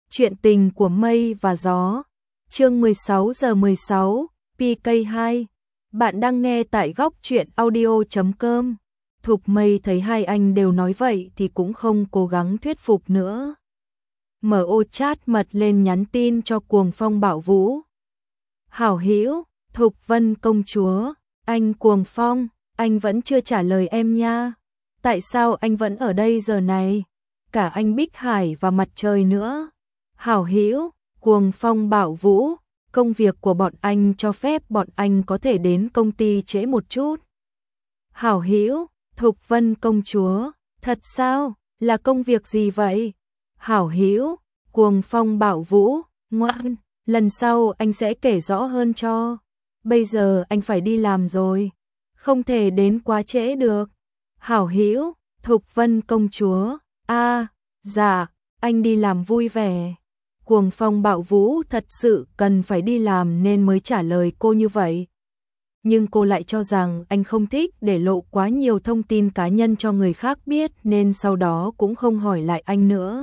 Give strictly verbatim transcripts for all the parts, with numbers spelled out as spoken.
Chuyện tình của mây và gió. Chương mười sáu giờ mười sáu, pê ca hai. Bạn đang nghe tại góc truyện audio chấm com. Thục Mây thấy hai anh đều nói vậy thì cũng không cố gắng thuyết phục nữa. Mở ô chat mật lên nhắn tin cho Cuồng Phong Bảo Vũ. Hảo hữu, Thục Vân công chúa, anh Cuồng Phong, anh vẫn chưa trả lời em nha. Tại sao anh vẫn ở đây giờ này? Cả anh Bích Hải và Mặt Trời nữa. Hảo hữu, Cuồng Phong Bảo Vũ, công việc của bọn anh cho phép bọn anh có thể đến công ty trễ một chút. Hảo hữu, Thục Vân công chúa, thật sao? Là công việc gì vậy? Hảo hữu, Cuồng Phong Bảo Vũ, ngoan, lần sau anh sẽ kể rõ hơn cho. Bây giờ anh phải đi làm rồi, không thể đến quá trễ được. Hảo hữu, Thục Vân công chúa, a, à, dạ, anh đi làm vui vẻ. Cuồng Phong Bảo Vũ thật sự cần phải đi làm nên mới trả lời cô như vậy. Nhưng cô lại cho rằng anh không thích để lộ quá nhiều thông tin cá nhân cho người khác biết nên sau đó cũng không hỏi lại anh nữa.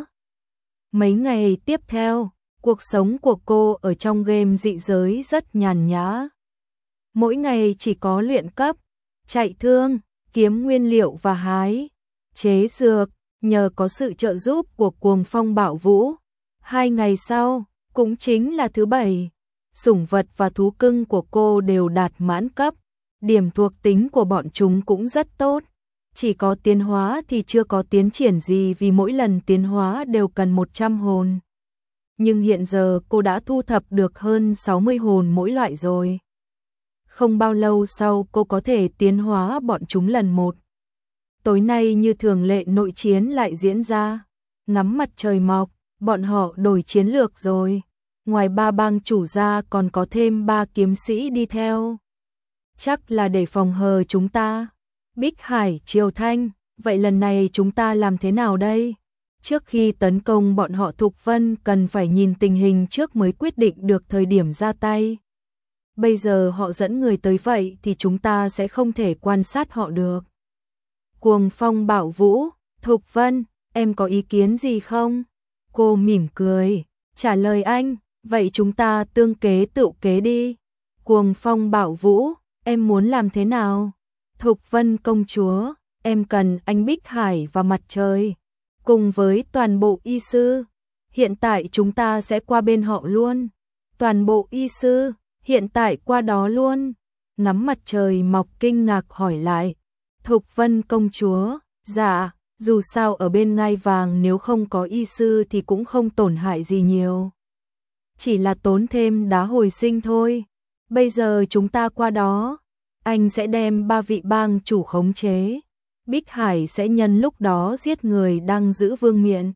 Mấy ngày tiếp theo, cuộc sống của cô ở trong game dị giới rất nhàn nhã. Mỗi ngày chỉ có luyện cấp, chạy thương, kiếm nguyên liệu và hái, chế dược, nhờ có sự trợ giúp của Cuồng Phong Bảo Vũ. Hai ngày sau, cũng chính là thứ bảy, sủng vật và thú cưng của cô đều đạt mãn cấp, điểm thuộc tính của bọn chúng cũng rất tốt. Chỉ có tiến hóa thì chưa có tiến triển gì vì mỗi lần tiến hóa đều cần một trăm hồn. Nhưng hiện giờ cô đã thu thập được hơn sáu mươi hồn mỗi loại rồi. Không bao lâu sau cô có thể tiến hóa bọn chúng lần một. Tối nay như thường lệ nội chiến lại diễn ra. Ngắm mặt trời mọc, bọn họ đổi chiến lược rồi. Ngoài ba bang chủ ra còn có thêm ba kiếm sĩ đi theo. Chắc là để phòng hờ chúng ta. Bích Hải, Triều Thanh, vậy lần này chúng ta làm thế nào đây? Trước khi tấn công bọn họ Thục Vân cần phải nhìn tình hình trước mới quyết định được thời điểm ra tay. Bây giờ họ dẫn người tới vậy thì chúng ta sẽ không thể quan sát họ được. Cuồng Phong Bảo Vũ, Thục Vân, em có ý kiến gì không? Cô mỉm cười, trả lời anh, vậy chúng ta tương kế tự kế đi. Cuồng Phong Bảo Vũ, em muốn làm thế nào? Thục Vân công chúa, em cần anh Bích Hải và Mặt Trời, cùng với toàn bộ y sư. Hiện tại chúng ta sẽ qua bên họ luôn. Toàn bộ y sư, hiện tại qua đó luôn. Ngắm mặt trời mọc kinh ngạc hỏi lại. Thục Vân công chúa, dạ, dù sao ở bên ngai vàng nếu không có y sư thì cũng không tổn hại gì nhiều. Chỉ là tốn thêm đá hồi sinh thôi. Bây giờ chúng ta qua đó, anh sẽ đem ba vị bang chủ khống chế. Bích Hải sẽ nhân lúc đó giết người đang giữ vương miện.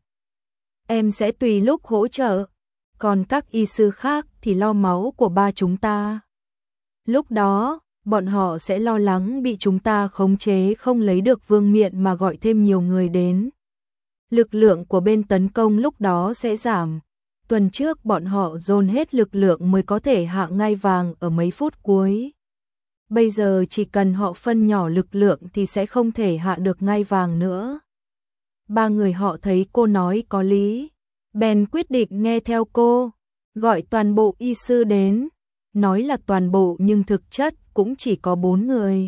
Em sẽ tùy lúc hỗ trợ, còn các y sư khác thì lo máu của ba chúng ta. Lúc đó, bọn họ sẽ lo lắng bị chúng ta khống chế không lấy được vương miện mà gọi thêm nhiều người đến. Lực lượng của bên tấn công lúc đó sẽ giảm. Tuần trước bọn họ dồn hết lực lượng mới có thể hạ ngai vàng ở mấy phút cuối. Bây giờ chỉ cần họ phân nhỏ lực lượng thì sẽ không thể hạ được ngai vàng nữa. Ba người họ thấy cô nói có lý, bèn quyết định nghe theo cô, gọi toàn bộ y sư đến. Nói là toàn bộ nhưng thực chất cũng chỉ có bốn người.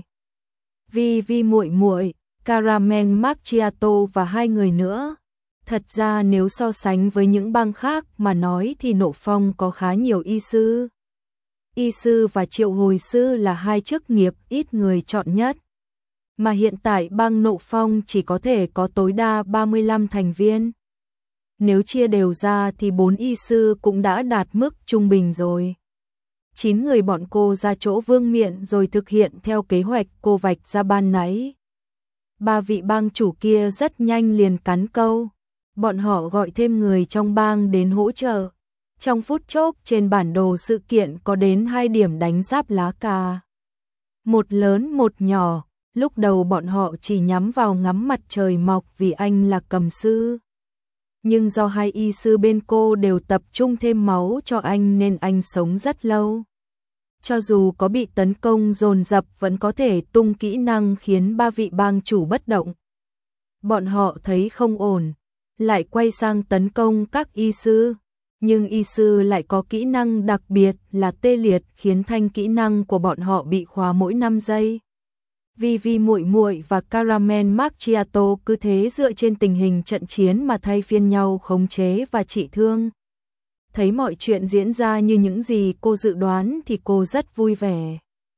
Vi Vi muội muội, Caramel Macchiato và hai người nữa. Thật ra nếu so sánh với những bang khác mà nói thì Nộ Phong có khá nhiều y sư. Y sư và triệu hồi sư là hai chức nghiệp ít người chọn nhất. Mà hiện tại bang Nộ Phong chỉ có thể có tối đa ba mươi lăm thành viên. Nếu chia đều ra thì bốn y sư cũng đã đạt mức trung bình rồi. Chín người bọn cô ra chỗ vương miện rồi thực hiện theo kế hoạch cô vạch ra ban nãy. Ba vị bang chủ kia rất nhanh liền cắn câu. Bọn họ gọi thêm người trong bang đến hỗ trợ. Trong phút chốc trên bản đồ sự kiện có đến hai điểm đánh giáp lá cà. Một lớn một nhỏ, lúc đầu bọn họ chỉ nhắm vào ngắm mặt trời mọc vì anh là cầm sư. Nhưng do hai y sư bên cô đều tập trung thêm máu cho anh nên anh sống rất lâu. Cho dù có bị tấn công dồn dập vẫn có thể tung kỹ năng khiến ba vị bang chủ bất động. Bọn họ thấy không ổn, lại quay sang tấn công các y sư. nhưng y sư lại có kỹ năng đặc biệt là tê liệt, khiến thanh kỹ năng của bọn họ bị khóa mỗi năm giây. Vivi muội muội và Caramel Macchiato cứ thế dựa trên tình hình trận chiến mà thay phiên nhau khống chế và trị thương. Thấy mọi chuyện diễn ra như những gì cô dự đoán thì cô rất vui vẻ.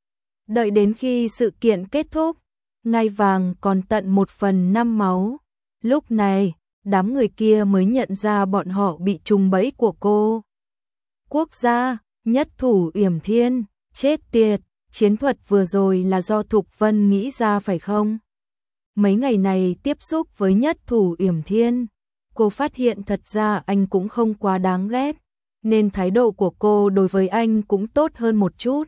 Đợi đến khi sự kiện kết thúc, ngai vàng còn tận một phần năm máu. Lúc này, đám người kia mới nhận ra bọn họ bị trùng bẫy của cô. Quốc gia, nhất thủ Yểm Thiên, chết tiệt, chiến thuật vừa rồi là do Thục Vân nghĩ ra phải không? Mấy ngày này tiếp xúc với nhất thủ Yểm Thiên, cô phát hiện thật ra anh cũng không quá đáng ghét, nên thái độ của cô đối với anh cũng tốt hơn một chút.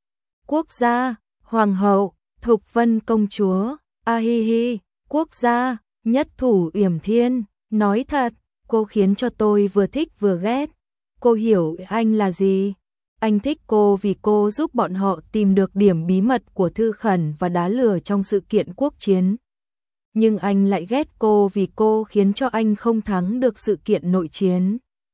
Quốc gia, Hoàng hậu, Thục Vân công chúa, a hi hi, quốc gia, nhất thủ Yểm Thiên, nói thật, cô khiến cho tôi vừa thích vừa ghét. Cô hiểu anh là gì? Anh thích cô vì cô giúp bọn họ tìm được điểm bí mật của Thư Khẩn và đá lửa trong sự kiện quốc chiến. Nhưng anh lại ghét cô vì cô khiến cho anh không thắng được sự kiện nội chiến.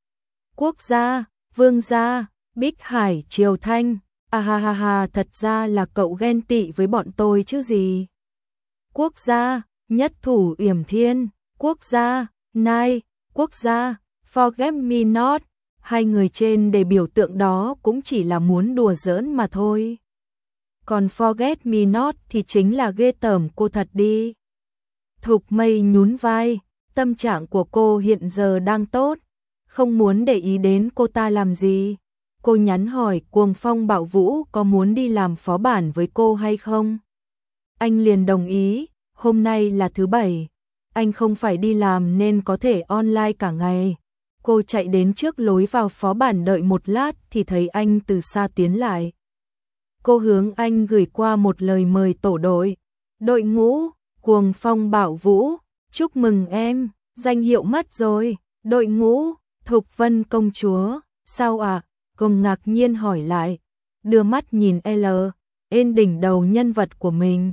Quốc gia, vương gia, Bích Hải, Triều Thanh, à ha ha ha, thật ra là cậu ghen tị với bọn tôi chứ gì. Quốc gia, nhất thủ Yểm Thiên, quốc gia, Nai, quốc gia, Forget Me Not. Hai người trên để biểu tượng đó cũng chỉ là muốn đùa giỡn mà thôi. Còn Forget Me Not thì chính là ghê tởm cô thật đi. Thục Mây nhún vai, tâm trạng của cô hiện giờ đang tốt, không muốn để ý đến cô ta làm gì. Cô nhắn hỏi Cuồng Phong Bạo Vũ có muốn đi làm phó bản với cô hay không. Anh liền đồng ý, hôm nay là thứ bảy, anh không phải đi làm nên có thể online cả ngày. Cô chạy đến trước lối vào phó bản đợi một lát thì thấy anh từ xa tiến lại. Cô hướng anh gửi qua một lời mời tổ đội. Đội ngũ, Cuồng Phong Bạo Vũ, chúc mừng em, danh hiệu mất rồi. Đội ngũ, Thục Vân công chúa, sao ạ? À? Cô ngạc nhiên hỏi lại, đưa mắt nhìn L, trên đỉnh đầu nhân vật của mình.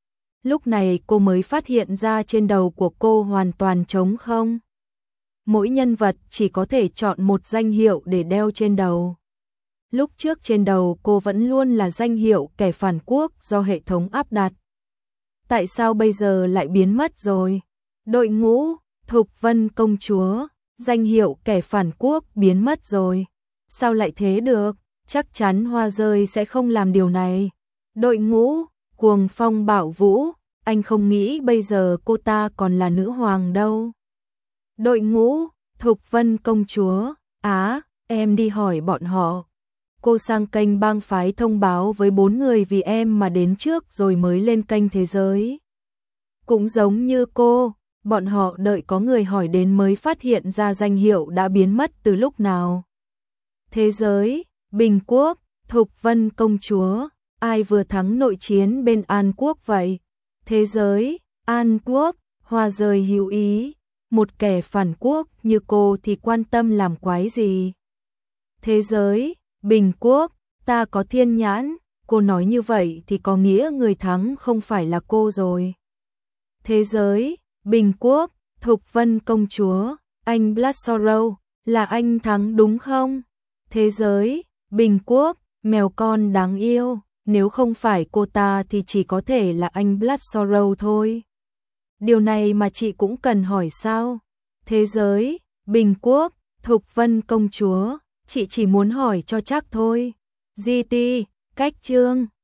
Lúc này cô mới phát hiện ra trên đầu của cô hoàn toàn trống không. Mỗi nhân vật chỉ có thể chọn một danh hiệu để đeo trên đầu. Lúc trước trên đầu cô vẫn luôn là danh hiệu kẻ phản quốc do hệ thống áp đặt. Tại sao bây giờ lại biến mất rồi? Đội ngũ, Thục Vân công chúa, danh hiệu kẻ phản quốc biến mất rồi. Sao lại thế được? Chắc chắn Hoa Rơi sẽ không làm điều này. Đội ngũ, Cuồng Phong Bạo Vũ, anh không nghĩ bây giờ cô ta còn là nữ hoàng đâu. Đội ngũ, Thục Vân công chúa, á, em đi hỏi bọn họ. Cô sang kênh bang phái thông báo với bốn người vì em mà đến trước rồi mới lên kênh thế giới. Cũng giống như cô, bọn họ đợi có người hỏi đến mới phát hiện ra danh hiệu đã biến mất từ lúc nào. Thế giới, Bình Quốc, Thục Vân công chúa, ai vừa thắng nội chiến bên An Quốc vậy? Thế giới, An Quốc, Hoa Rơi hữu ý. Một kẻ phản quốc như cô thì quan tâm làm quái gì? Thế giới, Bình Quốc, ta có thiên nhãn, cô nói như vậy thì có nghĩa người thắng không phải là cô rồi. Thế giới, Bình Quốc, Thục Vân công chúa, anh Blood Sorrow, là anh thắng đúng không? Thế giới, Bình Quốc, mèo con đáng yêu, nếu không phải cô ta thì chỉ có thể là anh Blood Sorrow thôi. Điều này mà chị cũng cần hỏi sao? Thế giới, Bình Quốc, Thục Vân công chúa, chị chỉ muốn hỏi cho chắc thôi. giê tê, cách chương